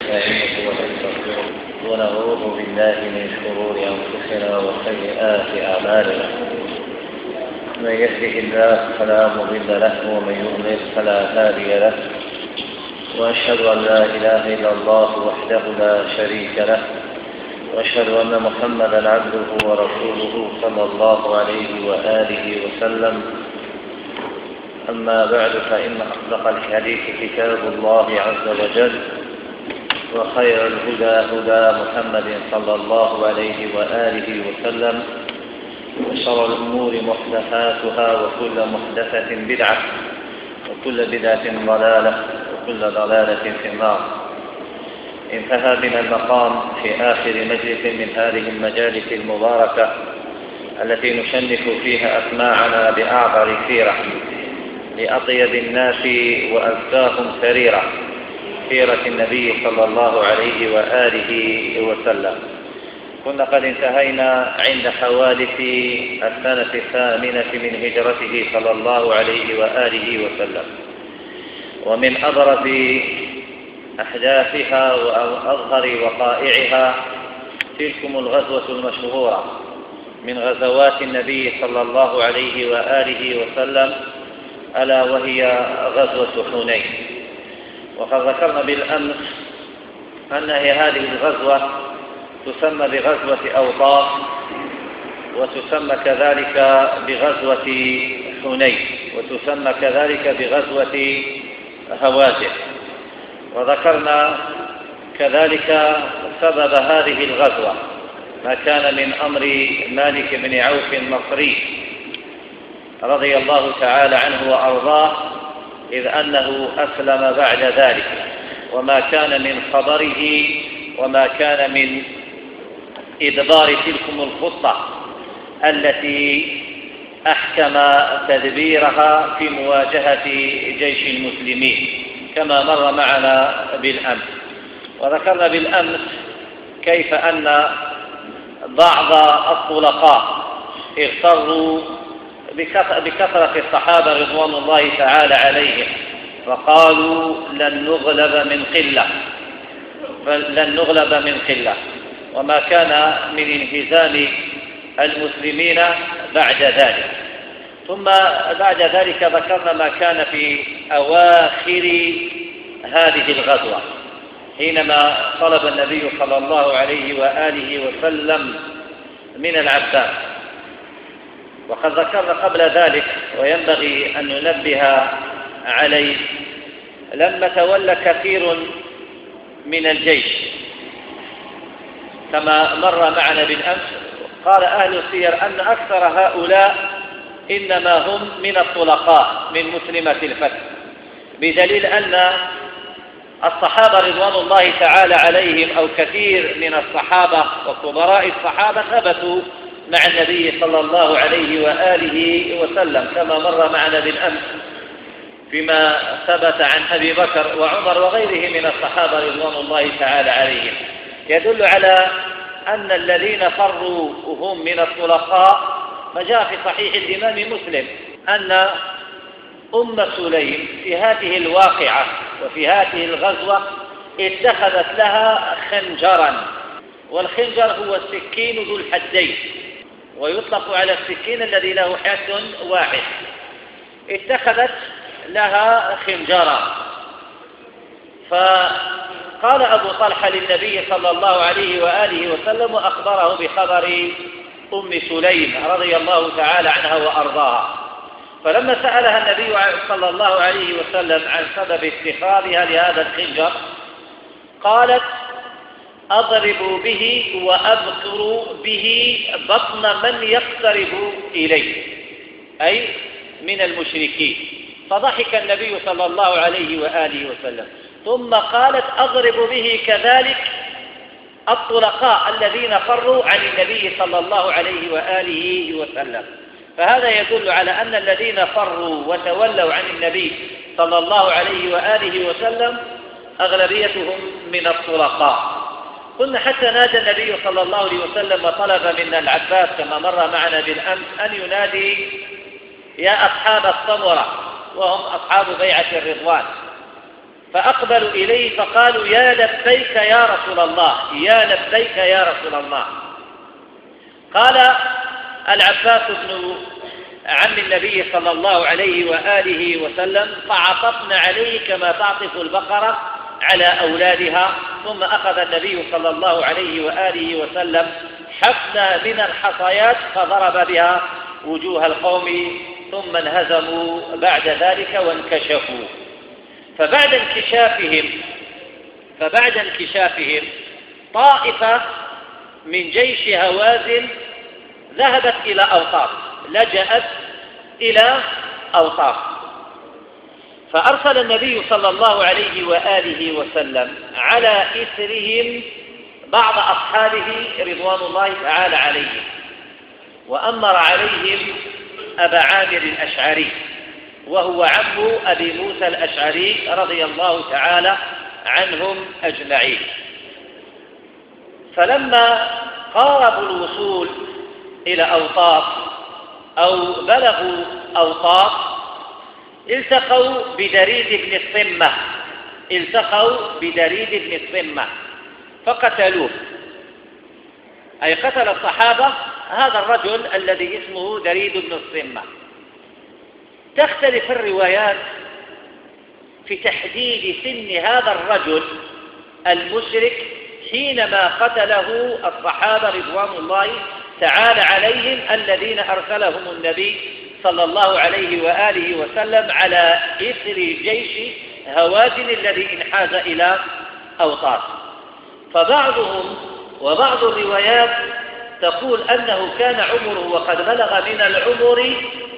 ونستعينه ونستغفره ونعوذ بالله من شرور أنفسنا وسيئات أعمالنا. من يهده الله فلا مضل له ومن يضلل فلا هادي له، وأشهد أن لا إله إلا الله وحده لا شريك له، وأشهد أن محمدا عبده ورسوله صلى الله عليه وآله وسلم. أما بعد، فإن أصدق الحديث كتاب الله عز وجل، وخير الهدى هدى محمد صلى الله عليه وآله وسلم، وشر الأمور محدثاتها، وكل محدثة بدعة، وكل بدعة ضلالة، وكل ضلالة في النار. انتهى بنا المقام في آخر مجلس من هذه المجالس المباركة التي نشنف فيها أسماعنا بأعبر سيرة لأطيب الناس وأزكاهم سريرة، سيرة النبي صلى الله عليه وآله وسلم. كنا قد انتهينا عند حوادث السنة 8 من هجرته صلى الله عليه وآله وسلم، ومن أبرز أحداثها وأظهر وقائعها تلكم الغزوة المشهورة من غزوات النبي صلى الله عليه وآله وسلم، ألا وهي غزوة حنين. وقد ذكرنا بالأمس أن هذه الغزوة تسمى بغزوة أوطاس، وتسمى كذلك بغزوة حنين، وتسمى كذلك بغزوة هوازن. وذكرنا كذلك سبب هذه الغزوة، ما كان من أمر مالك بن عوف النصري رضي الله تعالى عنه وأرضاه، إذ أنه أسلم بعد ذلك، وما كان من خبره وما كان من إدبار تلكم الخطة التي أحكم تدبيرها في مواجهة جيش المسلمين كما مر معنا بالأمس. وذكرنا بالأمس كيف أن بعض الطلقاء اغتروا بكثرة الصحابة رضوان الله تعالى عليهم، فقالوا لن نغلب من قلة، وما كان من انهزام المسلمين بعد ذلك. ثم بعد ذلك ذكرنا ما كان في أواخر هذه الغزوة، حينما طلب النبي صلى الله عليه وآله وسلم من العباس. وقد ذكرنا قبل ذلك، وينبغي أن ننبه عليه، لما تولى كثير من الجيش كما مر معنا بالأمس، قال أهل السير أن أكثر هؤلاء إنما هم من الطلقاء من مسلمة الفتح، بدليل أن الصحابة رضوان الله تعالى عليهم أو كثير من الصحابة وكبراء الصحابة ثبتوا مع النبي صلى الله عليه وآله وسلم كما مر معنا بالأمس فيما ثبت عن أبي بكر وعمر وغيرهم من الصحابة رضوان الله تعالى عليهم، يدل على أن الذين فروا هم من الطلقاء. فجاء في صحيح الإمام مسلم أن أم سليم في هذه الواقعة وفي هذه الغزوة اتخذت لها خنجرا، والخنجر هو السكين ذو الحدين، ويطلق على السكين الذي له حد واحد. اتخذت لها خنجرا، فقال أبو طلحة للنبي صلى الله عليه وآله وسلم وأخبره بخبر أم سليم رضي الله تعالى عنها وأرضاها. فلما سألها النبي صلى الله عليه وسلم عن سبب اتخاذها لهذا الخنجر، قالت أضرب به وأبقر به بطن من يقترب إليه، أي من المشركين. فضحك النبي صلى الله عليه وآله وسلم، ثم قالت أضرب به كذلك الطلقاء الذين فروا عن النبي صلى الله عليه وآله وسلم. فهذا يدل على أن الذين فروا وتولوا عن النبي صلى الله عليه وآله وسلم أغلبيتهم من الطلقاء. قلنا حتى نادى النبي صلى الله عليه وسلم وطلب من العباس كما مر معنا بالأمس أن ينادي يا أصحاب الصمرة، وهم أصحاب بيعة الرضوان، فأقبلوا إليه فقالوا يا لبيك يا رسول الله، يا لبيك يا رسول الله. قال العباس بن عم النبي صلى الله عليه وآله وسلم: فعطفنا عليه كما تعطف البقرة على أولادها. ثم أخذ النبي صلى الله عليه وآله وسلم حفنة من الحصيات فضرب بها وجوه القوم ثم انهزموا بعد ذلك وانكشفوا. فبعد انكشافهم طائفة من جيش هوازن ذهبت إلى أوطاس، لجأت إلى أوطاس، فأرسل النبي صلى الله عليه وآله وسلم على إثرهم بعض أصحابه رضوان الله تعالى عليهم، وأمر عليهم أبا عامر الأشعري وهو عم أبي موسى الأشعري رضي الله تعالى عنهم أجمعين. فلما قاربوا الوصول إلى أوطاس أو بلغوا أوطاس التقوا بدريد بن الصمة فقتلوه، أي قتل الصحابة هذا الرجل الذي اسمه دريد بن الصمة. تختلف الروايات في تحديد سن هذا الرجل المشرك حينما قتله الصحابة رضوان الله تعالى عليهم الذين أرسلهم النبي صلى الله عليه وآله وسلم على إثر جيش هوازن الذي انحاز إلى أوطاس. وبعض الروايات تقول أنه كان عمره وقد بلغ من العمر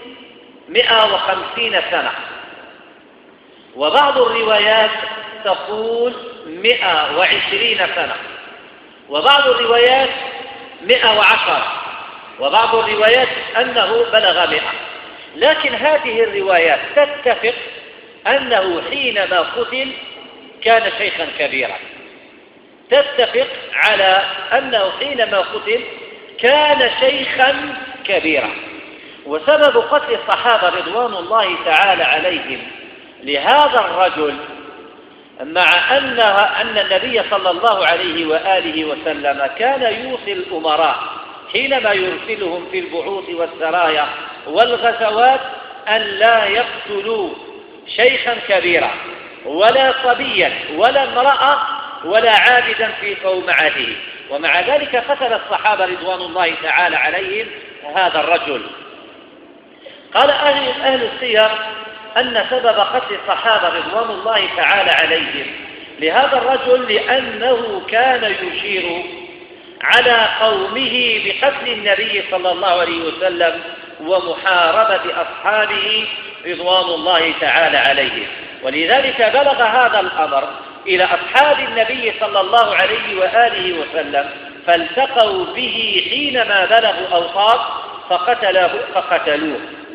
150 سنة، وبعض الروايات تقول 120 سنة، وبعض الروايات 110، وبعض الروايات أنه بلغ 100. لكن هذه الروايات تتفق أنه حينما قتل كان شيخا كبيرا، تتفق على أنه حينما قتل كان شيخا كبيرا. وسبب قتل الصحابة رضوان الله تعالى عليهم لهذا الرجل مع أن النبي صلى الله عليه وآله وسلم كان يوصي الأمراء حينما يرسلهم في البعوث والسرايا والغزوات أن لا يقتلوا شيخا كبيرا ولا صبيا ولا امرأة ولا عابدا في صومعته، ومع ذلك قتل الصحابة رضوان الله تعالى عليهم هذا الرجل. قال أهل السير أن سبب قتل الصحابة رضوان الله تعالى عليهم لهذا الرجل لأنه كان يشير على قومه بقتل النبي صلى الله عليه وسلم ومحاربة أصحابه رضوان الله تعالى عليهم، ولذلك بلغ هذا الأمر إلى أصحاب النبي صلى الله عليه وآله وسلم فالتقوا به حينما بلغوا أوطاس فقتلوه.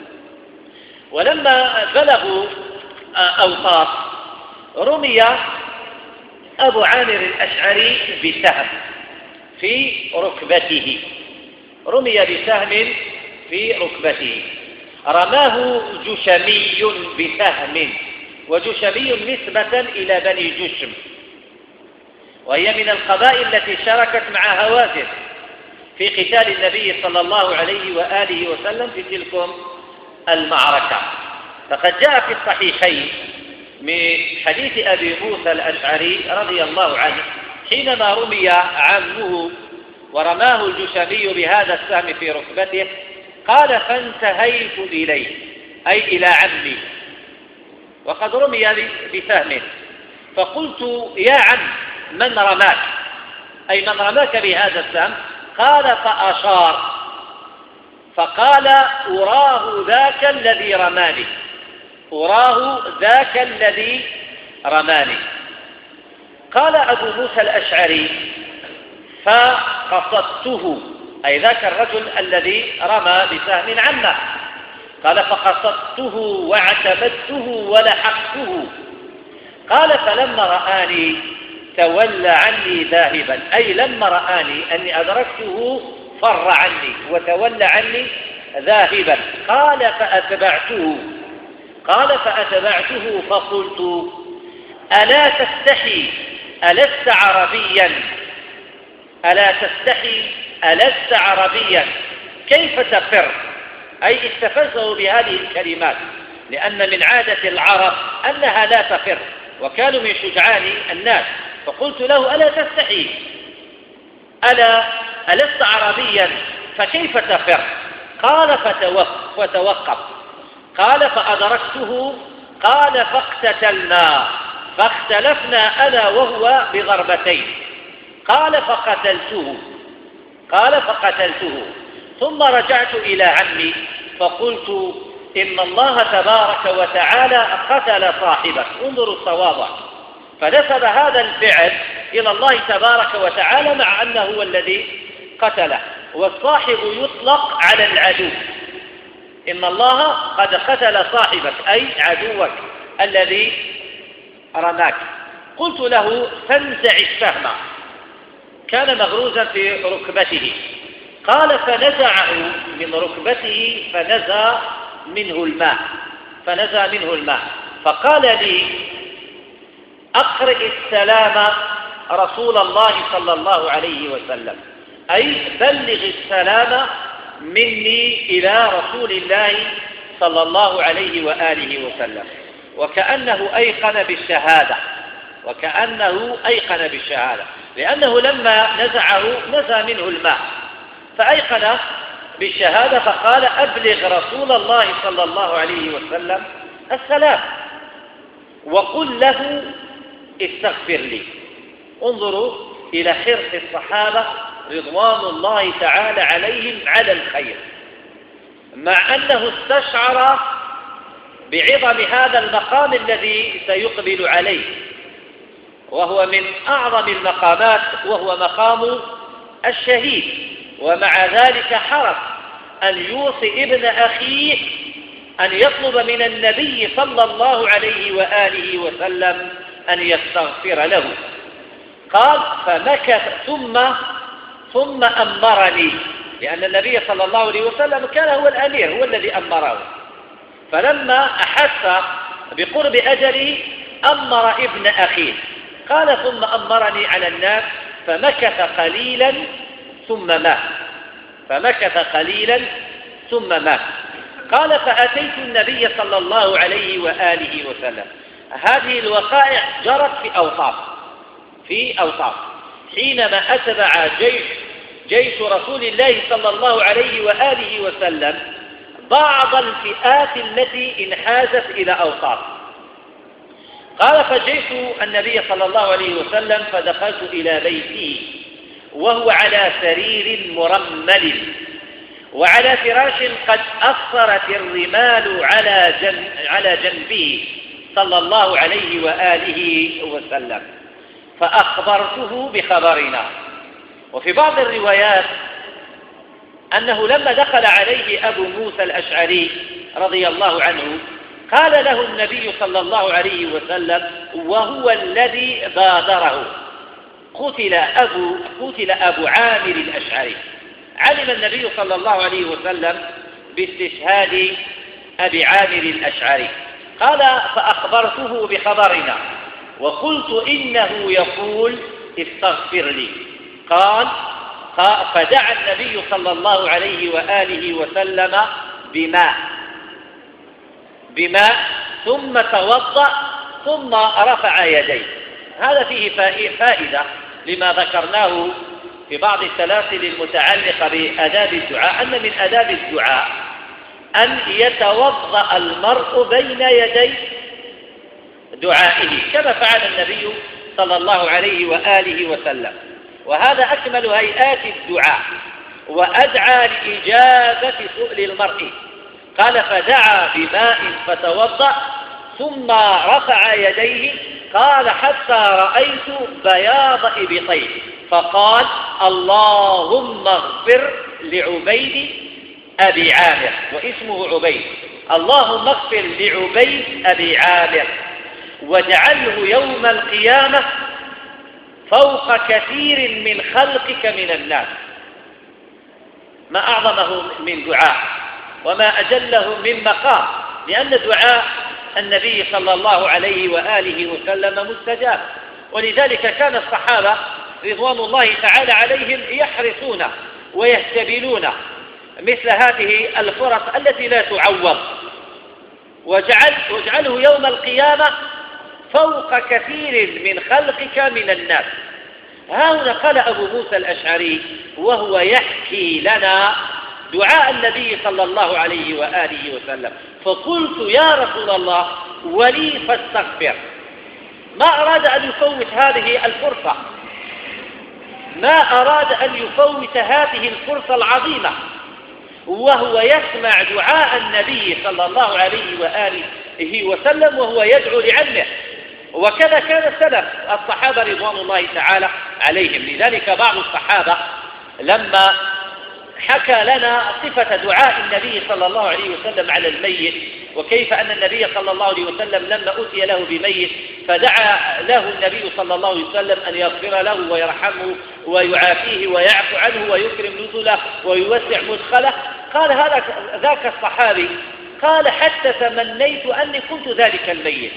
ولما بلغوا أوطاس رمي أبو عامر الأشعري بسهم في ركبته، رمي بسهم في ركبته، رماه جشمي بسهم، وجشمي نسبة إلى بني جشم، وهي من القبائل التي شاركت مع هوازن في قتال النبي صلى الله عليه وآله وسلم في تلك المعركة. فقد جاء في الصحيحين من حديث أبي موسى الأشعري رضي الله عنه حينما رمي عمه ورماه الجشمي بهذا السهم في ركبته قال: فانتهيت إليه، أي إلى عمي، وقد رمي بسهم، فقلت: يا عم من رماك، أي من رماك بهذا السهم؟ قال: فأشار فقال: أراه ذاك الذي رماني، أراه ذاك الذي رماني. قال أبو موسى الأشعري: فقصدته، أي ذاك الرجل الذي رمى بسهم عمه، قال: فقصدته واعتمدته ولحقته. قال: فلما رآني تولى عني ذاهبا، أي لما رآني أني أدركته فر عني وتولى عني ذاهبا. قال: فأتبعته فقلت: ألا تستحي ألست عربيا، ألا تستحي ألست عربيا، كيف تفر؟ أي استفزه بهذه الكلمات، لأن من عادة العرب أنها لا تفر، وكانوا من شجعان الناس. فقلت له ألا تستحي، ألست عربيا فكيف تفر؟ قال فتوقف. قال فأدركته، قال فاقتتلنا، فاختلفنا أنا وهو بضربتين. قال فقتلته. ثم رجعت إلى عمي فقلت إن الله تبارك وتعالى قتل صاحبك. انظروا التواضع، فنسب هذا الفعل إلى الله تبارك وتعالى مع أنه هو الذي قتله. والصاحب يطلق على العدو، إن الله قد قتل صاحبك أي عدوك الذي رماك. قلت له فانزع السهم، كان مغروزا في ركبته. قال فنزعه من ركبته فنزى منه الماء. فقال لي أقرئ السلام رسول الله صلى الله عليه وسلم، أي بلغ السلام مني إلى رسول الله صلى الله عليه وآله وسلم. وكأنه أيقن بالشهادة، لأنه لما نزعه نزى منه الماء فأيقن بالشهادة. فقال أبلغ رسول الله صلى الله عليه وسلم السلام وقل له استغفر لي. انظروا إلى حرص الصحابة رضوان الله تعالى عليهم على الخير، مع أنه استشعر بعظم هذا المقام الذي سيقبل عليه، وهو من أعظم المقامات، وهو مقام الشهيد. ومع ذلك حرص أن يوصي ابن أخيه أن يطلب من النبي صلى الله عليه وآله وسلم أن يستغفر له. قال فمكث ثم أمرني، لأن النبي صلى الله عليه وسلم كان هو الأمير، هو الذي أمره. فلما أحس بقرب أجله أمر ابن أخيه. قال ثم أمرني على الناس فمكث قليلا ثم مات. قال فأتيت النبي صلى الله عليه وآله وسلم. هذه الوقائع جرت في أوطاف حينما أتبع جيش رسول الله صلى الله عليه وآله وسلم بعض الفئات التي انحازت إلى أوطاف. قال فجئت النبي صلى الله عليه وسلم فدخلت إلى بيته وهو على سرير مرمل وعلى فراش قد أثرت الرمال على جنبه صلى الله عليه وآله وسلم، فأخبرته بخبرنا. وفي بعض الروايات أنه لما دخل عليه أبو موسى الأشعري رضي الله عنه قال له النبي صلى الله عليه وسلم وهو الذي بادره قتل أبو عامر الأشعري. علم النبي صلى الله عليه وسلم باستشهاد أبي عامر الأشعري. قال فأخبرته بخبرنا وقلت إنه يقول استغفر لي. قال فدعا النبي صلى الله عليه وآله وسلم بماء ثم توضأ ثم رفع يديه. هذا فيه فائدة لما ذكرناه في بعض السلاسل المتعلقة بآداب الدعاء، أن من آداب الدعاء أن يتوضأ المرء بين يدي دعائه كما فعل النبي صلى الله عليه وآله وسلم. وهذا أكمل هيئات الدعاء وأدعى لإجابة سؤل المرء. قال فدعا بماء فتوضأ ثم رفع يديه. قال حتى رأيت بياض إبطيه فقال اللهم اغفر لعبيد أبي عامر، واسمه عبيد، اللهم اغفر لعبيد أبي عامر واجعله يوم القيامة فوق كثير من خلقك من الناس. ما أعظمه من دعاء وما أجله من مقام، لأن الدعاء النبي صلى الله عليه وآله وسلم مستجاب. ولذلك كان الصحابة رضوان الله تعالى عليهم يحرصون ويهتبلون مثل هذه الفرص التي لا تعوض، واجعله يوم القيامة فوق كثير من خلقك من الناس. ها هنا قال أبو موسى الأشعري وهو يحكي لنا دعاء النبي صلى الله عليه وآله وسلم: فقلت يا رسول الله ولي فاستغفر. ما أراد أن يفوت هذه الفرصة، ما أراد أن يفوت هذه الفرصة العظيمة، وهو يسمع دعاء النبي صلى الله عليه وآله وسلم وهو يدعو لعمه. وكذا كان السلف الصحابة رضوان الله تعالى عليهم. لذلك بعض الصحابة لما حكى لنا صفة دعاء النبي صلى الله عليه وسلم على الميت، وكيف أن النبي صلى الله عليه وسلم لما أتي له بميت فدعا له النبي صلى الله عليه وسلم أن يغفر له ويرحمه ويعافيه ويعفو عنه ويكرم نزله ويوسع مدخله. قال هذا ذاك الصحابي قال: حتى تمنيت أني كنت ذلك الميت،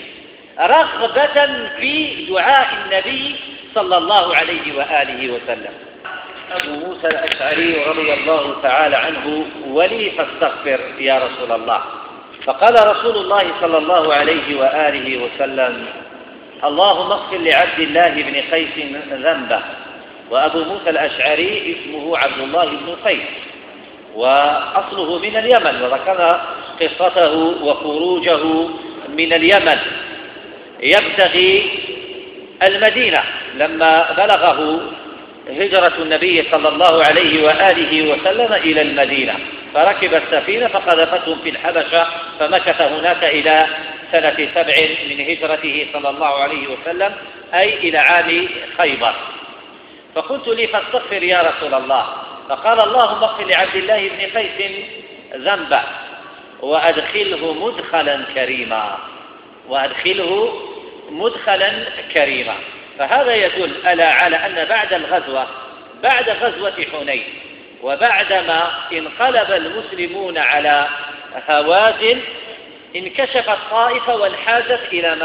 رغبة في دعاء النبي صلى الله عليه وآله وسلم. أبو موسى الأشعري رضي الله تعالى عنه: ولي فاستغفر يا رسول الله. فقال رسول الله صلى الله عليه وآله وسلم: اللهم اغفر لعبد الله بن قيس ذنبه. وأبو موسى الأشعري اسمه عبد الله بن قيس، وأصله من اليمن، وذكر قصته وخروجه من اليمن يبتغي المدينة لما بلغه هجرة النبي صلى الله عليه وآله وسلم إلى المدينة، فركب السفينة فقذفتهم في الحبشة، فمكث هناك إلى سنة 7 من هجرته صلى الله عليه وسلم، أي إلى عام خيبر. فقلت لي فاستغفر يا رسول الله. فقال: اللهم اغفر لعبد الله بن قيس ذنبه وأدخله مدخلا كريما، وأدخله مدخلا كريما. فهذا يدل على أن بعد غزوة حنين، وبعدما انقلب المسلمون على هوازن، انكشفت طائفة وانحازت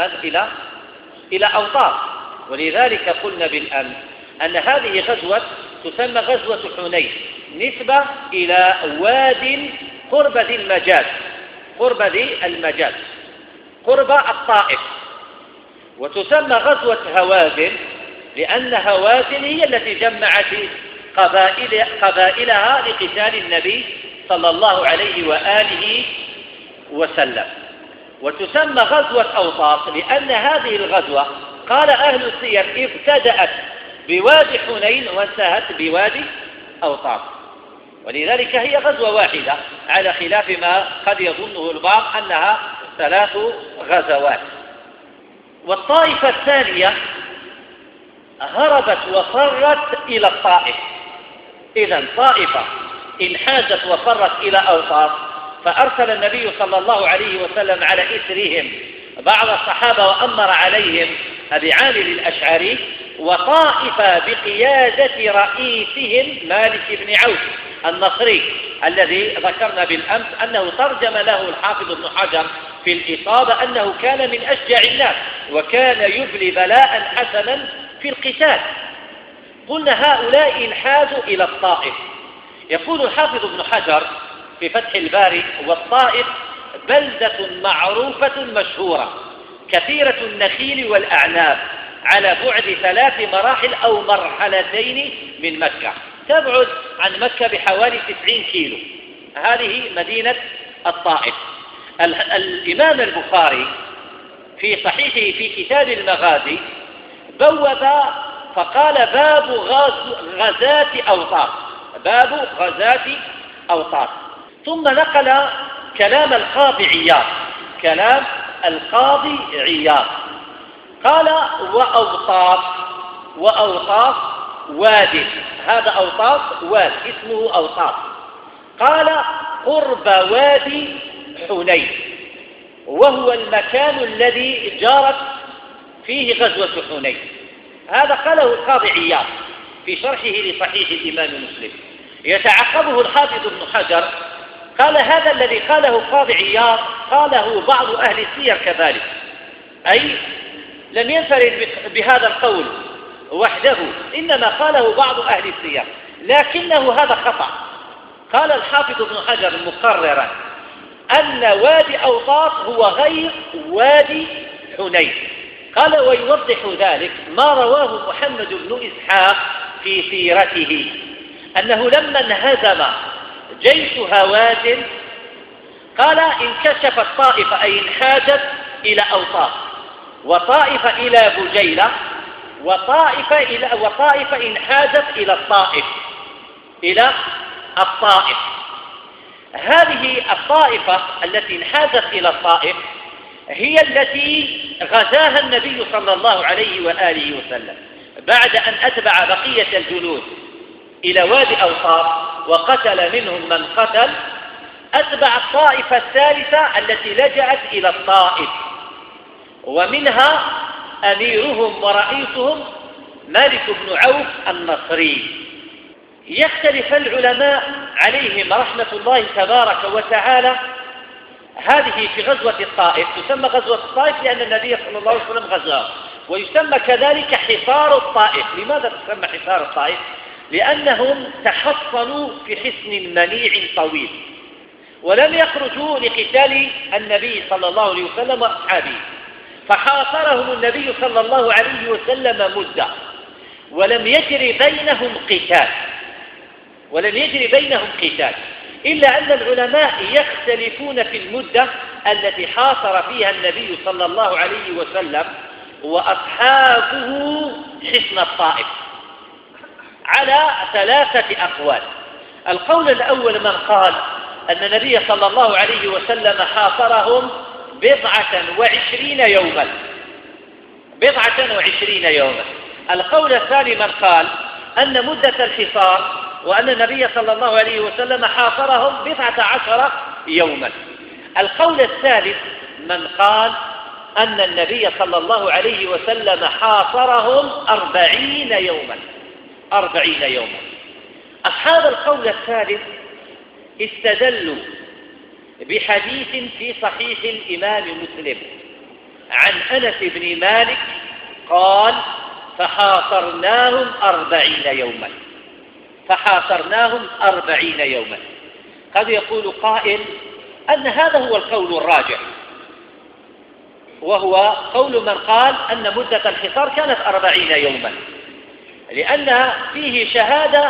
إلى أوطار. ولذلك قلنا بالأمس أن هذه غزوة تسمى غزوة حنين نسبة إلى واد قرب ذي المجاز، قرب الطائف. وتسمى غزوة هوازن لأن هوازن هي التي جمعت قبائلها لقتال النبي صلى الله عليه وآله وسلم. وتسمى غزوة أوطاس لأن هذه الغزوة قال أهل السير ابتدأت بوادي حنين وانتهت بوادي أوطاس، ولذلك هي غزوة واحدة، على خلاف ما قد يظنه البعض أنها 3 غزوات. والطائفة الثانية هربت وفرت إلى الطائف. إذن طائفة انحازت وفرت إلى أوطاس، فأرسل النبي صلى الله عليه وسلم على إثرهم بعض الصحابة وأمر عليهم أبي عامر الأشعري، وطائفة بقيادة رئيسهم مالك بن عوف النصري الذي ذكرنا بالأمس أنه ترجم له الحافظ ابن حجر في الإصابة أنه كان من أشجع الناس وكان يبلي بلاء حسنا في القتال. قلنا هؤلاء انحازوا إلى الطائف. يقول الحافظ ابن حجر في فتح الباري: والطائف بلدة معروفة مشهورة كثيرة النخيل والأعناب، على بعد 3 مراحل أو مرحلتين من مكة، تبعد عن مكة بحوالي 90 كيلو. هذه مدينة الطائف. الإمام البخاري في صحيحه في كتاب المغازي بوب فقال: باب غزاة أوطاس، باب غزاة أوطاس. ثم نقل كلام القاضي عياض، قال: وأوطاس واد، هذا أوطاس واد اسمه أوطاس. قال: قرب وادي حنين، وهو المكان الذي جارت فيه غزوة حنين. هذا قاله القاضي عياض في شرحه لصحيح الإمام مسلم. يتعقبه الحافظ ابن حجر قال: هذا الذي قاله القاضي عياض وقاله بعض أهل السير كذلك، أي لم ينفرد بهذا القول وحده، إنما قاله بعض أهل السير، لكنه هذا خطأ. قال الحافظ ابن حجر مقررا أن وادي أوطاس هو غير وادي حنين. قال ويوضح ذلك ما رواه محمد بن إسحاق في سيرته أنه لما انهزم جيش هوازن قال انكشفت طائفة أي انحازت إلى أوطاس، وطائفة إلى بجيلة، وطائفة انحازت إلى الطائف. هذه الطائفة التي انحازت إلى الطائف هي التي غزاها النبي صلى الله عليه وآله وسلم بعد أن أتبع بقية الجنود إلى وادي أوطاس وقتل منهم من قتل. أتبع الطائفة الثالثة التي لجأت إلى الطائف، ومنها أميرهم ورئيسهم مالك بن عوف النصري. يختلف العلماء عليهم رحمة الله تبارك وتعالى. هذه في غزوة الطائف، تسمى غزوة الطائف لأن النبي صلى الله عليه وسلم غزاها، ويسمى كذلك حصار الطائف. لماذا تسمى حصار الطائف؟ لأنهم تحصنوا في حصن منيع طويل ولم يخرجوا لقتال النبي صلى الله عليه وسلم وأصحابه، فحاصرهم النبي صلى الله عليه وسلم مدة ولم يجري بينهم قتال، إلا أن العلماء يختلفون في المدة التي حاصر فيها النبي صلى الله عليه وسلم وأصحابه حصن الطائف على 3 أقوال. القول الأول من قال أن النبي صلى الله عليه وسلم حاصرهم 29 يوما. القول الثاني من قال أن مدة الحصار وأن النبي صلى الله عليه وسلم حاصرهم 19 يوما. القول الثالث من قال أن النبي صلى الله عليه وسلم حاصرهم 40 يوما. أصحاب القول الثالث استدلوا بحديث في صحيح الإمام مسلم عن أنس بن مالك قال فحاصرناهم 40 يوما. قد يقول قائل أن هذا هو القول الراجح، وهو قول من قال أن مدة الحصار كانت 40 يوما، لأن فيه شهادة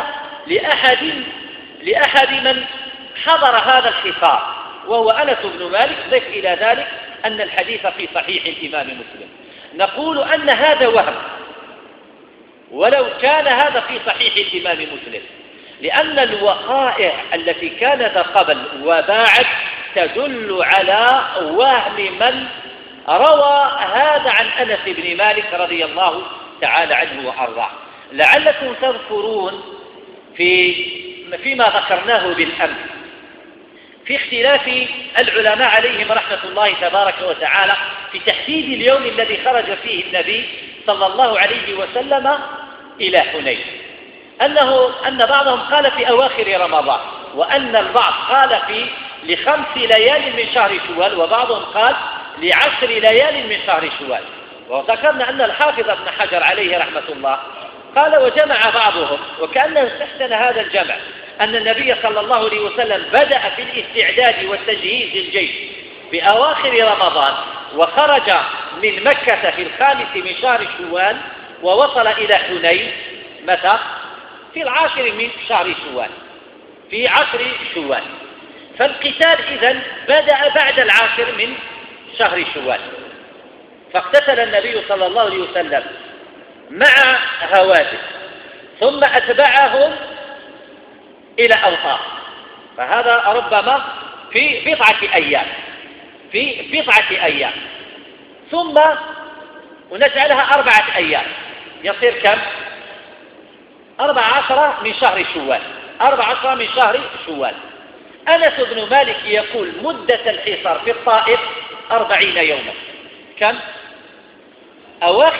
لأحد من حضر هذا الحصار وهو أنس بن مالك. ضف إلى ذلك أن الحديث في صحيح الإمام مسلم. نقول أن هذا وهم ولو كان هذا في صحيح الإمام مسلم، لأن الوقائع التي كانت قبل وبعد تدل على وهم من روى هذا عن أنس بن مالك رضي الله تعالى عنه وأرضاه. لعلكم تذكرون فيما ذكرناه بالأمس في اختلاف العلماء عليهم رحمة الله تبارك وتعالى في تحديد اليوم الذي خرج فيه النبي صلى الله عليه وسلم إلى حنين، أن بعضهم قال في أواخر رمضان، وأن البعض قال ل5 ليال من شهر شوال، وبعضهم قال ل10 ليال من شهر شوال. وذكرنا أن الحافظ ابن حجر عليه رحمة الله قال وجمع بعضهم، وكأنه استحسن هذا الجمع، أن النبي صلى الله عليه وسلم بدأ في الاستعداد والتجهيز للجيش في أواخر رمضان، وخرج من مكة في 5 من شهر شوال، ووصل إلى حنين متى؟ في 10 من شهر شوال، في 10 شوال. فالقتال إذن بدأ بعد 10 من شهر شوال. فاقتتل النبي صلى الله عليه وسلم مع هوازن، ثم أتبعهم إلى أوطاس، فهذا ربما في بضعة أيام، ثم ونجعلها 4 أيام، يصير كم؟ 14 من شهر شوال. 14 من شهر شوال. أنس بن مالك يقول مدة الحصار في الطائف 40 يوما. كم؟ أواخر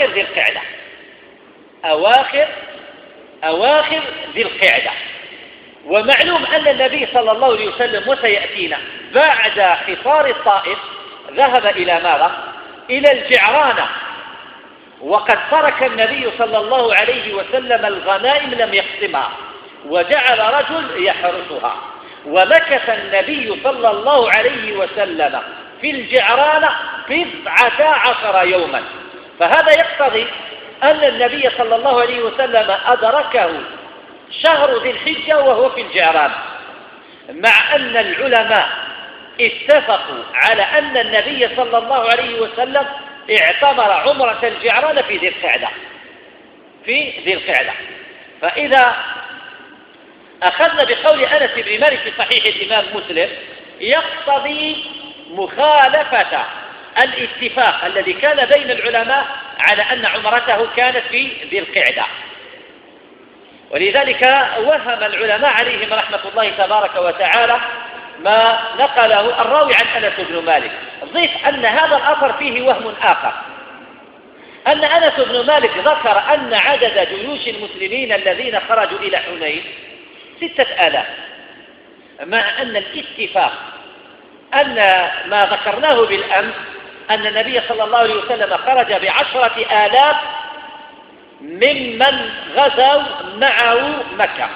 ذي القعدة. ومعلوم أن النبي صلى الله عليه وسلم وسيأتينا بعد حصار الطائف ذهب إلى ماذا؟ إلى الجعرانة، وقد ترك النبي صلى الله عليه وسلم الغنائم لم يقسمها، وجعل رجل يحرسها، ومكث النبي صلى الله عليه وسلم في الجعرانة 19 يوما. فهذا يقتضي أن النبي صلى الله عليه وسلم أدركه شهر ذي الحجة وهو في الجعرانة، مع أن العلماء اتفقوا على أن النبي صلى الله عليه وسلم اعتمر عمرة الجعرانة في ذي القعدة. فإذا أخذنا بقول أنس بن مالك في صحيح الإمام مسلم يقتضي مخالفة الاتفاق الذي كان بين العلماء على أن عمرته كانت في ذي القعدة. ولذلك وهم العلماء عليهم رحمة الله تبارك وتعالى ما نقله الراوي عن أنس بن مالك. ضيف أن هذا الأثر فيه وهم آخر، أن أنس بن مالك ذكر أن عدد جيوش المسلمين الذين خرجوا إلى حنين 6000، مع أن الاتفاق أن ما ذكرناه بالأمس أن النبي صلى الله عليه وسلم خرج ب10,000 ممن غزوا معه مكة،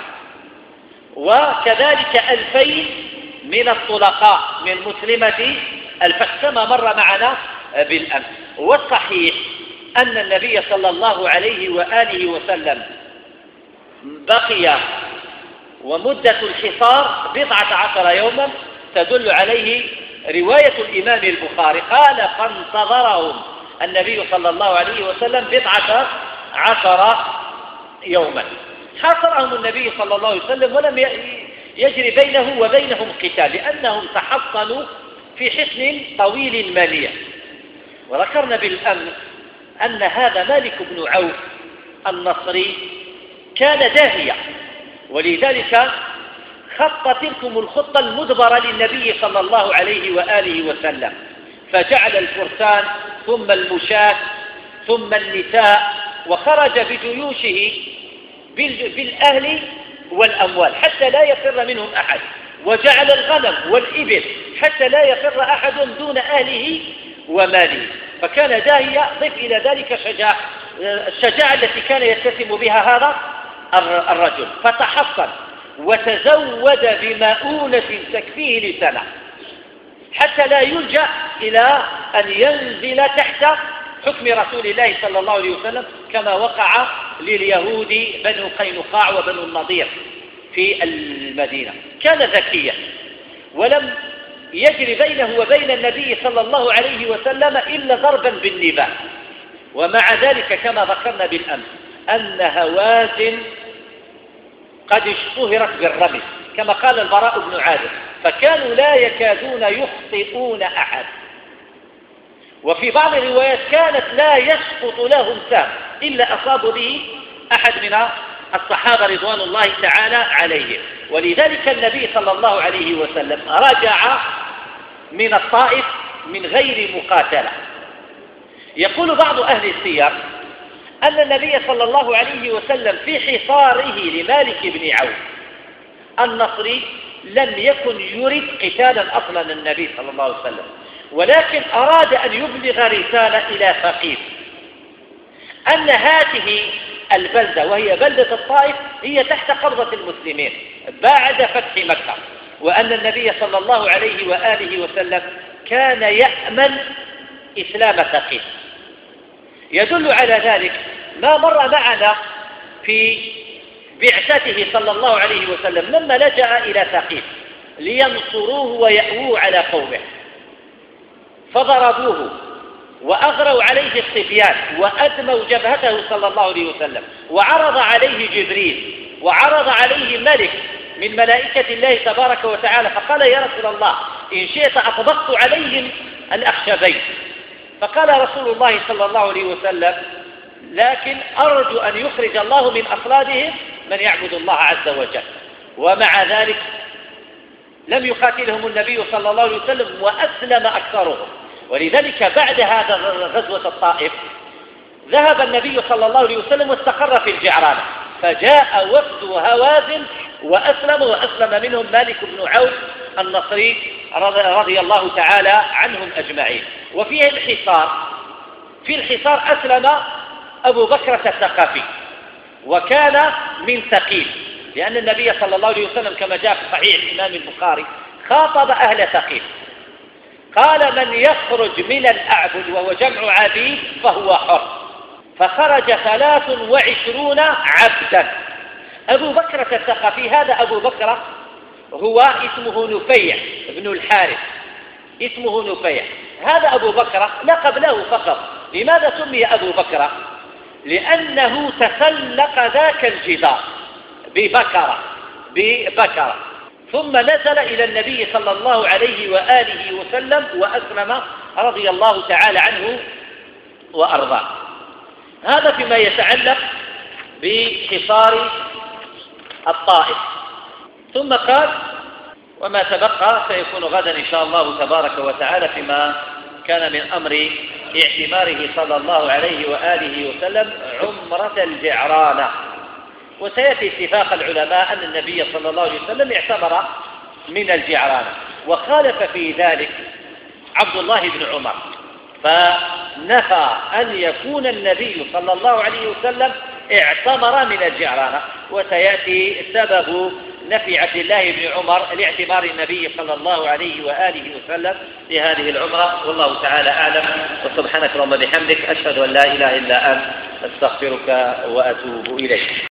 وكذلك 2000 من الطلقاء من مسلمة الفتح كما مر معنا بالأمس. والصحيح أن النبي صلى الله عليه وآله وسلم بقي، ومدة الحصار 19 يوما تدل عليه رواية الإمام البخاري قال فانتظرهم النبي صلى الله عليه وسلم 19 يوما. حاصرهم النبي صلى الله عليه وسلم ولم يجري بينه وبينهم قتال، لأنهم تحصنوا في حصن طويل مالية. وذكرنا بالأمس أن هذا مالك بن عوف النصري كان داهية، ولذلك خط تلكم الخطة المدبرة للنبي صلى الله عليه وآله وسلم، فجعل الفرسان ثم المشاة ثم النساء، وخرج بجيوشه بالأهل والأموال حتى لا يفر منهم أحد، وجعل الغنم والإبل حتى لا يفر أحد دون أهله وماله. فكان داهية. ضف إلى ذلك الشجاعة التي كان يتسم بها هذا الرجل، فتحصن وتزود بمؤونة تكفيه لسنة حتى لا يلجأ إلى أن ينزل تحت حكم رسول الله صلى الله عليه وسلم كما وقع لليهود بنو قينقاع وبنو النضير في المدينة. كان ذكيا ولم يجري بينه وبين النبي صلى الله عليه وسلم إلا ضربا بالنبال. ومع ذلك كما ذكرنا بالأمس أن هوازن قد اشتهرت بالرمي كما قال البراء بن عازب، فكانوا لا يكادون يخطئون أحد. وفي بعض الروايات كانت لا يسقط لهم سهم إلا أصابوا به أحد من الصحابة رضوان الله تعالى عليهم. ولذلك النبي صلى الله عليه وسلم رجع من الطائف من غير مقاتلة. يقول بعض أهل السير أن النبي صلى الله عليه وسلم في حصاره لمالك بن عوف النصري لم يكن يريد قتالا أصلا النبي صلى الله عليه وسلم، ولكن أراد أن يبلغ رسالة إلى ثقيف أن هذه البلدة وهي بلدة الطائف هي تحت قبضة المسلمين بعد فتح مكة، وأن النبي صلى الله عليه وآله وسلم كان يأمن إسلام ثقيف. يدل على ذلك ما مر معنا في بعثته صلى الله عليه وسلم لما لجأ إلى ثقيف لينصروه ويأووه على قومه، فضربوه وأغروا عليه الصبيان وأدموا جبهته صلى الله عليه وسلم، وعرض عليه جبريل وعرض عليه ملك من ملائكة الله تبارك وتعالى، فقال يا رسول الله إن شئت أطبقت عليهم الأخشبين. فقال رسول الله صلى الله عليه وسلم لكن أرجو أن يخرج الله من أصلابهم من يعبد الله عز وجل. ومع ذلك لم يقاتلهم النبي صلى الله عليه وسلم وأسلم أكثرهم. ولذلك بعد هذا غزوة الطائف ذهب النبي صلى الله عليه وسلم واستقر في الجعرانة، فجاء وفد هوازن وأسلم منهم مالك بن عوف النصري رضي الله تعالى عنهم أجمعين. وفيه الحصار، في الحصار أسلم أبو بكرة الثقفي، وكان من ثقيف، لأن النبي صلى الله عليه وسلم كما جاء في صحيح الإمام البخاري خاطب أهل ثقيف قال: من يخرج من الأعبد وهو جمع عبيد فهو حر، فخرج 23 عبدا. أبو بكرة الثقفي هذا أبو بكرة هو اسمه نفيع بن الحارث، اسمه نفيع. هذا أبو بكرة لقب له فقط. لماذا سمي أبو بكرة؟ لأنه تسلق ذاك الجدار ببكرة ثم نزل إلى النبي صلى الله عليه وآله وسلم وأسلم رضي الله تعالى عنه وأرضاه. هذا فيما يتعلق بحصار الطائف. ثم قال: وما تبقى سيكون غدا إن شاء الله تبارك وتعالى فيما كان من أمر اعتماره صلى الله عليه وآله وسلم عمرة الجعرانة. وسيأتي اتفاق العلماء أن النبي صلى الله عليه وسلم اعتمر من الجعرانة، وخالف في ذلك عبد الله بن عمر، فنفى أن يكون النبي صلى الله عليه وسلم اعتمر من الجعرانة. وسيأتي سبب نفي عبد الله بن عمر لاعتبار النبي صلى الله عليه وآله وسلم لهذه العمرة. والله تعالى أعلم، وسبحانك اللهم وبحمدك، أشهد أن لا إله إلا أنت، أستغفرك وأتوب إليك.